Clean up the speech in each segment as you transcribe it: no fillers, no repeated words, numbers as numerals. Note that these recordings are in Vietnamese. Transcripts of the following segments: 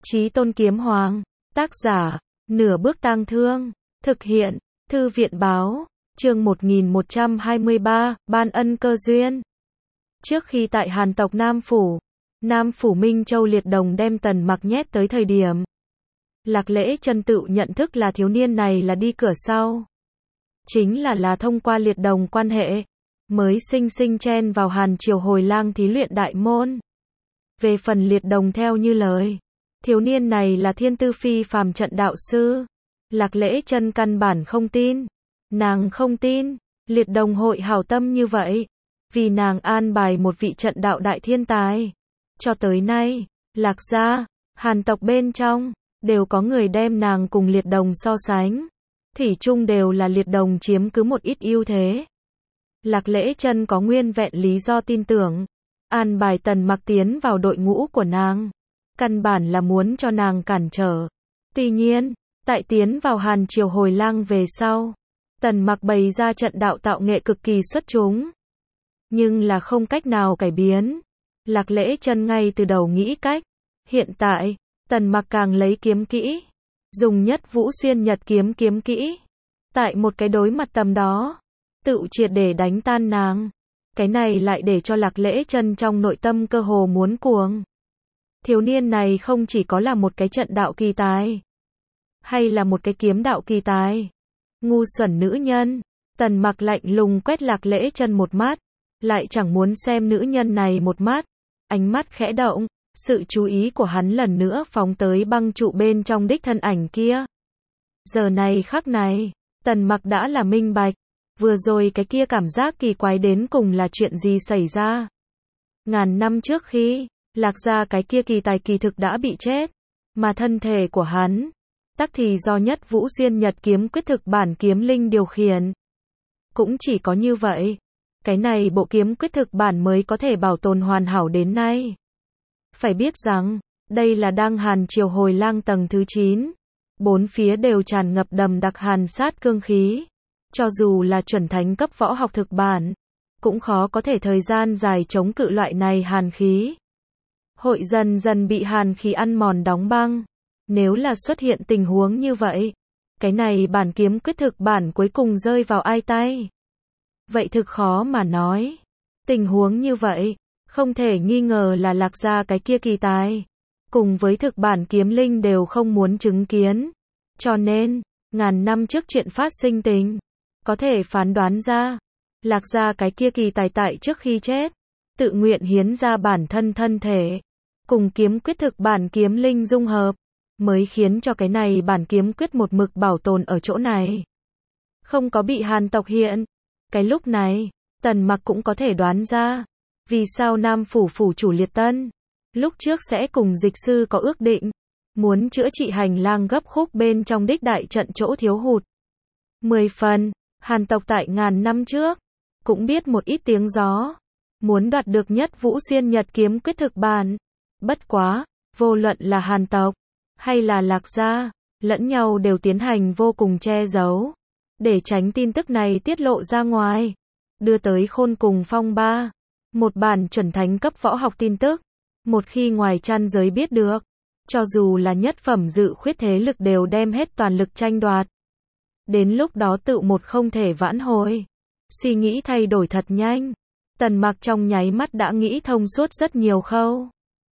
Chí Tôn Kiếm Hoàng, tác giả, Nửa Bước Tang Thương, thực hiện, Thư viện báo, chương 1123, ban ân cơ duyên. Trước khi tại Hàn tộc Nam Phủ Minh Châu Liệt Đồng đem Tần Mặc nhét tới thời điểm, Lạc Lễ Chân tự nhận thức là thiếu niên này là đi cửa sau. Chính là thông qua Liệt Đồng quan hệ, mới sinh chen vào Hàn Triều Hồi Lang thí luyện đại môn. Về phần Liệt Đồng theo như lời, thiếu niên này là thiên tư phi phàm trận đạo sư. Lạc Lễ Chân căn bản không tin. Nàng không tin, Liệt Đồng hội hảo tâm như vậy. Vì nàng an bài một vị trận đạo đại thiên tài. Cho tới nay, Lạc gia, Hàn tộc bên trong, đều có người đem nàng cùng Liệt Đồng so sánh. Thủy chung đều là Liệt Đồng chiếm cứ một ít ưu thế. Lạc Lễ Chân có nguyên vẹn lý do tin tưởng. An bài Tần Mặc tiến vào đội ngũ của nàng. Căn bản là muốn cho nàng cản trở. Tuy nhiên, tại tiến vào Hàn Triều Hồi Lang về sau, Tần Mặc bày ra trận đạo tạo nghệ cực kỳ xuất chúng. Nhưng là không cách nào cải biến. Lạc Lễ Chân ngay từ đầu nghĩ cách. Hiện tại, Tần Mặc càng lấy kiếm kỹ. Dùng Nhất Vũ Xuyên Nhật kiếm kỹ. Tại một cái đối mặt tầm đó, tự triệt để đánh tan nàng. Cái này lại để cho Lạc Lễ Chân trong nội tâm cơ hồ muốn cuồng. Thiếu niên này không chỉ có là một cái trận đạo kỳ tài, hay là một cái kiếm đạo kỳ tài. Ngu xuẩn nữ nhân. Tần Mặc lạnh lùng quét Lạc Lễ Chân một mắt, lại chẳng muốn xem nữ nhân này một mắt. Ánh mắt khẽ động, sự chú ý của hắn lần nữa phóng tới băng trụ bên trong đích thân ảnh kia. Giờ này khắc này, Tần Mặc đã là minh bạch. Vừa rồi cái kia cảm giác kỳ quái đến cùng là chuyện gì xảy ra. Ngàn năm trước khi Lạc gia cái kia kỳ tài kỳ thực đã bị chết, mà thân thể của hắn tắc thì do Nhất Vũ Xuyên Nhật kiếm quyết thực bản kiếm linh điều khiển. Cũng chỉ có như vậy, cái này bộ kiếm quyết thực bản mới có thể bảo tồn hoàn hảo đến nay. Phải biết rằng, đây là đang Hàn Triều Hồi Lang tầng thứ 9, bốn phía đều tràn ngập đầm đặc hàn sát cương khí. Cho dù là chuẩn thánh cấp võ học thực bản, cũng khó có thể thời gian dài chống cự loại này hàn khí. Hội dần dần bị hàn khí ăn mòn đóng băng. Nếu là xuất hiện tình huống như vậy, cái này bản kiếm quyết thực bản cuối cùng rơi vào ai tay? Vậy thực khó mà nói. Tình huống như vậy, không thể nghi ngờ là Lạc gia cái kia kỳ tài, cùng với thực bản kiếm linh đều không muốn chứng kiến. Cho nên, ngàn năm trước chuyện phát sinh tình, có thể phán đoán ra, Lạc gia cái kia kỳ tài tại trước khi chết, tự nguyện hiến ra bản thân thân thể, cùng kiếm quyết thực bản kiếm linh dung hợp, mới khiến cho cái này bản kiếm quyết một mực bảo tồn ở chỗ này. Không có bị Hàn tộc hiện. Cái lúc này, Tần Mặc cũng có thể đoán ra, vì sao Nam Phủ phủ chủ Liệt Tân, lúc trước sẽ cùng dịch sư có ước định, muốn chữa trị hành lang gấp khúc bên trong đích đại trận chỗ thiếu hụt. 10 phần, Hàn tộc tại ngàn năm trước, cũng biết một ít tiếng gió, muốn đoạt được Nhất Vũ Xuyên Nhật kiếm quyết thực bản. Bất quá, vô luận là Hàn tộc, hay là Lạc gia, lẫn nhau đều tiến hành vô cùng che giấu, để tránh tin tức này tiết lộ ra ngoài, đưa tới khôn cùng phong ba. Một bản chuẩn thánh cấp võ học tin tức, một khi ngoài trăn giới biết được, cho dù là nhất phẩm dự khuyết thế lực đều đem hết toàn lực tranh đoạt. Đến lúc đó tự một không thể vãn hồi. Suy nghĩ thay đổi thật nhanh. Tần Mặc trong nháy mắt đã nghĩ thông suốt rất nhiều khâu.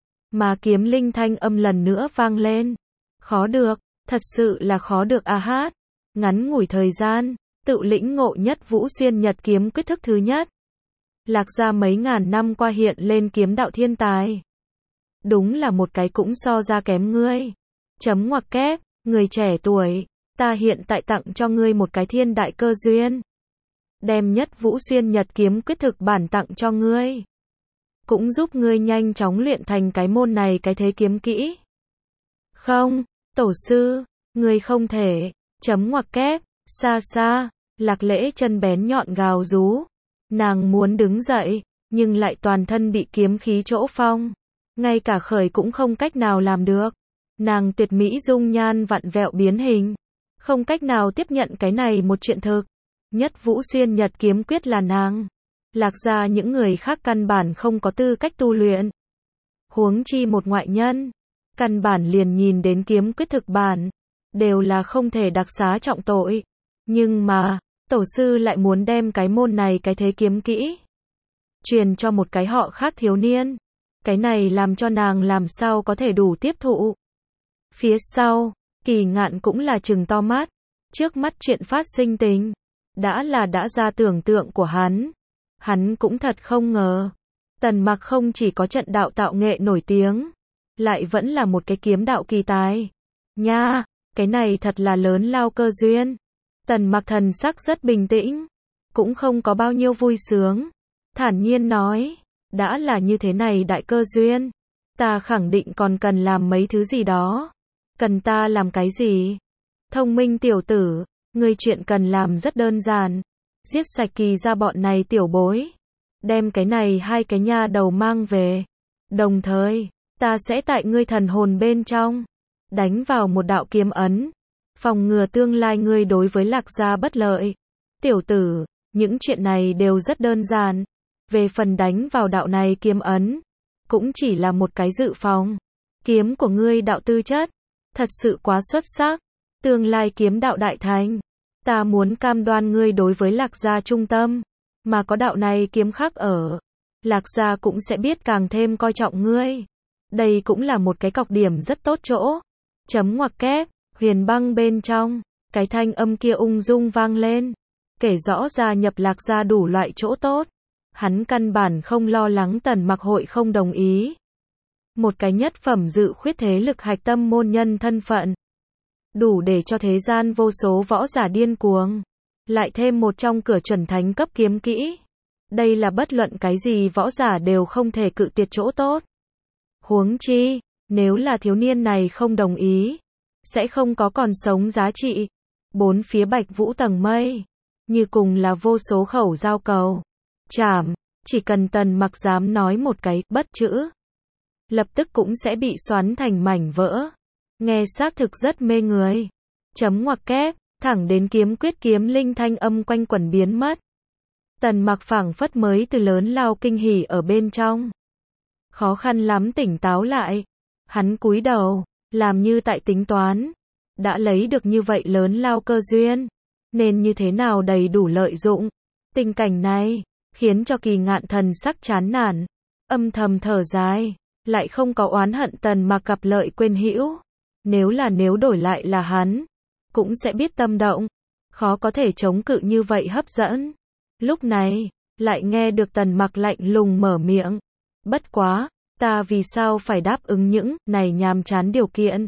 Mà kiếm linh thanh âm lần nữa vang lên. Khó được, thật sự là khó được a hát. Ngắn ngủi thời gian, tự lĩnh ngộ Nhất Vũ Xuyên Nhật kiếm quyết thức thứ nhất. Lạc gia mấy ngàn năm qua hiện lên kiếm đạo thiên tài. Đúng là một cái cũng so ra kém ngươi. Chấm ngoặc kép, người trẻ tuổi, ta hiện tại tặng cho ngươi một cái thiên đại cơ duyên. Đem Nhất Vũ Xuyên Nhật kiếm quyết thực bản tặng cho ngươi. Cũng giúp ngươi nhanh chóng luyện thành cái môn này cái thế kiếm kỹ. Không, tổ sư, ngươi không thể. Chấm ngoặc kép, xa xa, Lạc Lễ Chân bén nhọn gào rú. Nàng muốn đứng dậy, nhưng lại toàn thân bị kiếm khí chỗ phong. Ngay cả khởi cũng không cách nào làm được. Nàng tuyệt mỹ dung nhan vặn vẹo biến hình. Không cách nào tiếp nhận cái này một chuyện thực. Nhất Vũ Xuyên Nhật kiếm quyết là nàng. Lạc gia những người khác căn bản không có tư cách tu luyện. Huống chi một ngoại nhân. căn bản liền nhìn đến kiếm quyết thực bản, đều là không thể đặc xá trọng tội. Nhưng mà, tổ sư lại muốn đem cái môn này cái thế kiếm kỹ truyền cho một cái họ khác thiếu niên. Cái này làm cho nàng làm sao có thể đủ tiếp thụ. Phía sau, Kỳ Ngạn cũng là trừng to mắt, trước mắt chuyện phát sinh tình, đã ra tưởng tượng của hắn. Hắn cũng thật không ngờ, Tần Mặc không chỉ có trận đạo tạo nghệ nổi tiếng, lại vẫn là một cái kiếm đạo kỳ tài. Nha, cái này thật là lớn lao cơ duyên. Tần Mặc thần sắc rất bình tĩnh, cũng không có bao nhiêu vui sướng, thản nhiên nói, đã là như thế này đại cơ duyên, ta khẳng định còn cần làm mấy thứ gì đó. Cần ta làm cái gì? Thông minh tiểu tử, ngươi chuyện cần làm rất đơn giản, giết sạch Kỳ ra bọn này tiểu bối, đem cái này hai cái nha đầu mang về. Đồng thời, ta sẽ tại ngươi thần hồn bên trong đánh vào một đạo kiếm ấn, phòng ngừa tương lai ngươi đối với Lạc gia bất lợi. Tiểu tử, những chuyện này đều rất đơn giản. Về phần đánh vào đạo này kiếm ấn, cũng chỉ là một cái dự phòng. Kiếm của ngươi đạo tư chất thật sự quá xuất sắc, tương lai kiếm đạo đại thành, ta muốn cam đoan ngươi đối với Lạc gia trung tâm, mà có đạo này kiếm khắc ở, Lạc gia cũng sẽ biết càng thêm coi trọng ngươi. Đây cũng là một cái cọc điểm rất tốt chỗ. Chấm ngoặc kép, Huyền Băng bên trong, cái thanh âm kia ung dung vang lên, kể rõ ra nhập Lạc gia đủ loại chỗ tốt. Hắn căn bản không lo lắng Tần Mặc hội không đồng ý. Một cái nhất phẩm dự khuyết thế lực hạch tâm môn nhân thân phận, đủ để cho thế gian vô số võ giả điên cuồng. Lại thêm một trong cửa chuẩn thánh cấp kiếm kỹ. Đây là bất luận cái gì võ giả đều không thể cự tuyệt chỗ tốt. Huống chi, nếu là thiếu niên này không đồng ý, sẽ không có còn sống giá trị. Bốn phía Bạch Vũ tầng mây, như cùng là vô số khẩu dao cầu. Chảm, chỉ cần Tần Mặc dám nói một cái bất chữ, lập tức cũng sẽ bị xoắn thành mảnh vỡ. Nghe xác thực rất mê người. Chấm ngoặc kép, thẳng đến kiếm quyết kiếm linh thanh âm quanh quẩn biến mất. Tần Mặc phảng phất mới từ lớn lao kinh hỉ ở bên trong. Khó khăn lắm tỉnh táo lại. Hắn cúi đầu, làm như tại tính toán. Đã lấy được như vậy lớn lao cơ duyên, nên như thế nào đầy đủ lợi dụng. Tình cảnh này khiến cho Kỳ Ngạn thần sắc chán nản, âm thầm thở dài, lại không có oán hận Tần Mặc gặp lợi quên hữu. Nếu đổi lại là hắn, cũng sẽ biết tâm động, khó có thể chống cự như vậy hấp dẫn. Lúc này, lại nghe được Tần Mặc lạnh lùng mở miệng. Bất quá, ta vì sao phải đáp ứng những này nhàm chán điều kiện?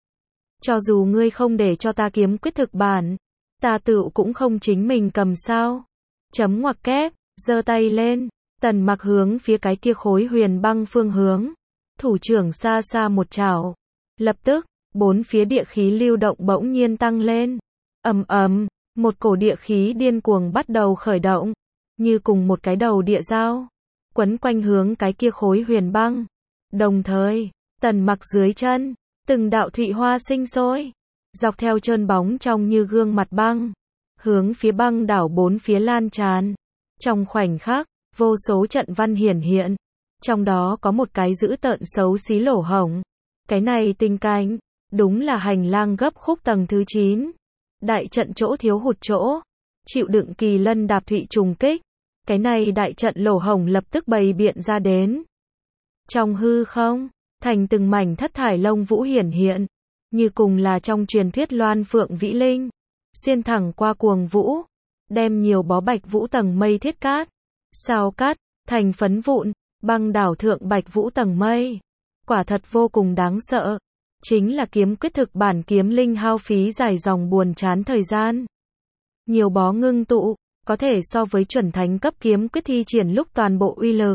Cho dù ngươi không để cho ta kiếm quyết thực bản, ta tự cũng không chính mình cầm sao? Chấm ngoặc kép, giơ tay lên, Tần Mặc hướng phía cái kia khối huyền băng phương hướng, thủ trưởng xa xa một chảo. Lập tức, bốn phía địa khí lưu động bỗng nhiên tăng lên. Ầm ầm, một cổ địa khí điên cuồng bắt đầu khởi động, như cùng một cái đầu địa dao, quấn quanh hướng cái kia khối huyền băng. Đồng thời, Tần Mặc dưới chân, từng đạo thụy hoa sinh sôi, dọc theo trơn bóng trong như gương mặt băng, hướng phía băng đảo bốn phía lan tràn. Trong khoảnh khắc, vô số trận văn hiển hiện, trong đó có một cái dữ tợn xấu xí lỗ hổng. Cái này tình cảnh, đúng là hành lang gấp khúc tầng thứ 9. Đại trận chỗ thiếu hụt chỗ, chịu đựng kỳ lân đạp thụy trùng kích. Cái này đại trận lỗ hổng lập tức bày biện ra đến. Trong hư không, thành từng mảnh thất thải lông vũ hiển hiện, như cùng là trong truyền thuyết Loan Phượng Vĩ Linh, xuyên thẳng qua cuồng vũ, đem nhiều bó Bạch Vũ tầng mây thiết cát, sao cát, thành phấn vụn, băng đảo thượng Bạch Vũ tầng mây. Quả thật vô cùng đáng sợ. Chính là kiếm quyết thực bản kiếm linh hao phí dài dòng buồn chán thời gian. Nhiều bó ngưng tụ, có thể so với chuẩn thánh cấp kiếm quyết thi triển lúc toàn bộ uy lực.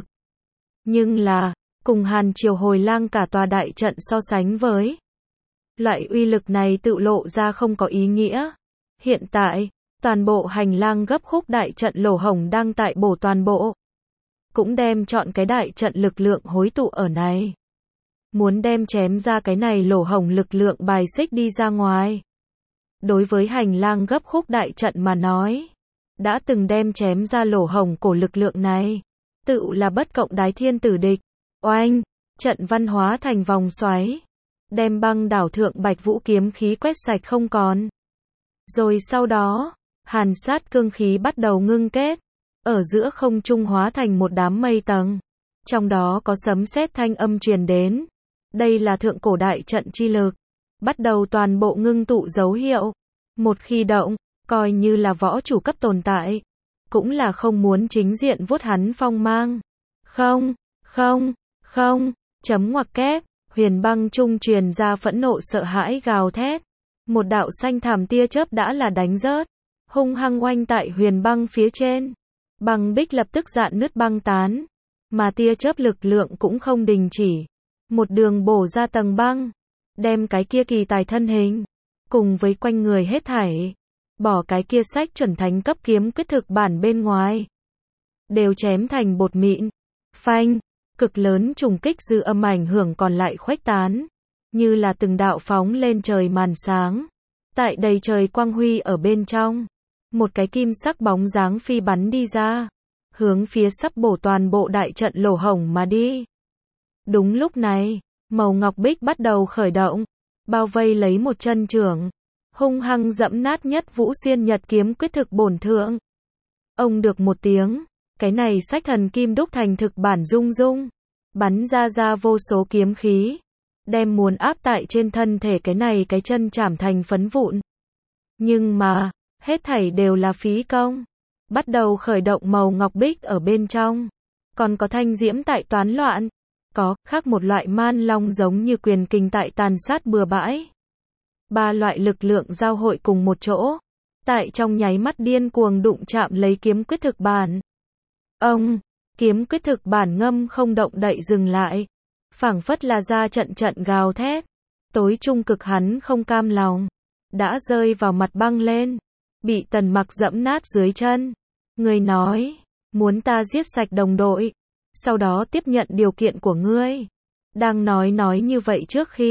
Nhưng là, cùng Hàn Triều Hồi Lang cả tòa đại trận so sánh với, loại uy lực này tự lộ ra không có ý nghĩa. Hiện tại, toàn bộ hành lang gấp khúc đại trận lỗ hổng đang tại bổ toàn bộ. Cũng đem chọn cái đại trận lực lượng hối tụ ở này. Muốn đem chém ra cái này lỗ hổng lực lượng bài xích đi ra ngoài. Đối với hành lang gấp khúc đại trận mà nói, đã từng đem chém ra lỗ hổng của lực lượng này, tự là bất cộng đái thiên tử địch. Oanh, trận văn hóa thành vòng xoáy, đem băng đảo thượng Bạch Vũ kiếm khí quét sạch không còn. Rồi sau đó, hàn sát cương khí bắt đầu ngưng kết, ở giữa không trung hóa thành một đám mây tầng. Trong đó có sấm sét thanh âm truyền đến. Đây là thượng cổ đại trận chi lực. Bắt đầu toàn bộ ngưng tụ dấu hiệu. Một khi động, coi như là võ chủ cấp tồn tại. Cũng là không muốn chính diện vuốt hắn phong mang. Không, không, không, chấm ngoặc kép, huyền băng trung truyền ra phẫn nộ sợ hãi gào thét. Một đạo xanh thảm tia chớp đã là đánh rớt, hung hăng oanh tại huyền băng phía trên. Băng bích lập tức dạn nứt băng tán, mà tia chớp lực lượng cũng không đình chỉ. Một đường bổ ra tầng băng, đem cái kia kỳ tài thân hình, cùng với quanh người hết thảy, bỏ cái kia sách chuẩn thánh cấp kiếm quyết thực bản bên ngoài, đều chém thành bột mịn. Phanh, cực lớn trùng kích dư âm ảnh hưởng còn lại khuếch tán, như là từng đạo phóng lên trời màn sáng. Tại đầy trời quang huy ở bên trong, một cái kim sắc bóng dáng phi bắn đi ra, hướng phía sắp bổ toàn bộ đại trận lỗ hổng mà đi. Đúng lúc này, màu ngọc bích bắt đầu khởi động, bao vây lấy một chân trưởng, hung hăng dẫm nát nhất Vũ Xuyên Nhật kiếm quyết thực bổn thượng. Ông được một tiếng, cái này sách thần kim đúc thành thực bản rung rung, bắn ra vô số kiếm khí, đem muốn áp tại trên thân thể cái này cái chân chảm thành phấn vụn. Nhưng mà, hết thảy đều là phí công. Bắt đầu khởi động màu ngọc bích ở bên trong, còn có thanh diễm tại toán loạn, có khác một loại man long giống như quyền kình tại tàn sát bừa bãi. Ba loại lực lượng giao hội cùng một chỗ, tại trong nháy mắt điên cuồng đụng chạm lấy kiếm quyết thực bản. Ông, kiếm quyết thực bản ngâm không động đậy dừng lại, phảng phất là ra trận trận gào thét. Tối trung cực hắn không cam lòng, đã rơi vào mặt băng lên, bị Tần Mặc dẫm nát dưới chân. Ngươi nói, muốn ta giết sạch đồng đội, sau đó tiếp nhận điều kiện của ngươi. Đang nói như vậy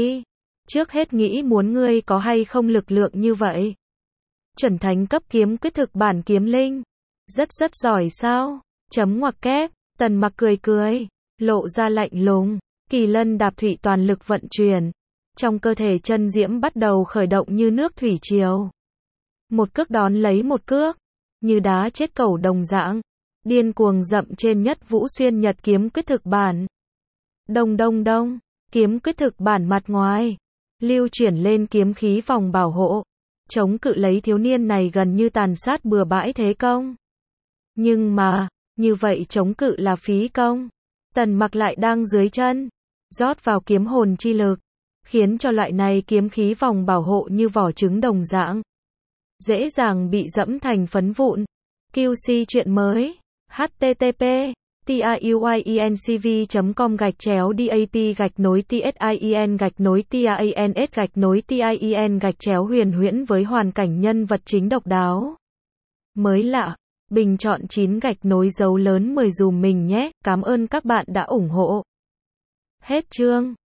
trước hết nghĩ muốn ngươi có hay không lực lượng như vậy. Chuẩn thánh cấp kiếm quyết thực bản kiếm linh, rất giỏi sao? Chấm ngoặc kép, Tần Mặc cười, lộ ra lạnh lùng. Kỳ lân đạp thủy toàn lực vận chuyển, trong cơ thể chân diễm bắt đầu khởi động như nước thủy triều. Một cước đón lấy một cước, như đá chết cẩu đồng dạng, điên cuồng dậm trên nhất Vũ Xuyên Nhật kiếm quyết thực bản. Đông, kiếm quyết thực bản mặt ngoài, lưu chuyển lên kiếm khí vòng bảo hộ, chống cự lấy thiếu niên này gần như tàn sát bừa bãi thế công. Nhưng mà, như vậy chống cự là phí công. Tần Mặc lại đang dưới chân, rót vào kiếm hồn chi lực, khiến cho loại này kiếm khí vòng bảo hộ như vỏ trứng đồng dạng, dễ dàng bị dẫm thành phấn vụn. QC chuyện mới, http://tiuy.cv.com/DAP-TIEN-TIANS-TIEN với hoàn cảnh nhân vật chính độc đáo, mới lạ, bình chọn 9 dấu lớn 10 dùm mình nhé, cảm ơn các bạn đã ủng hộ. Hết chương.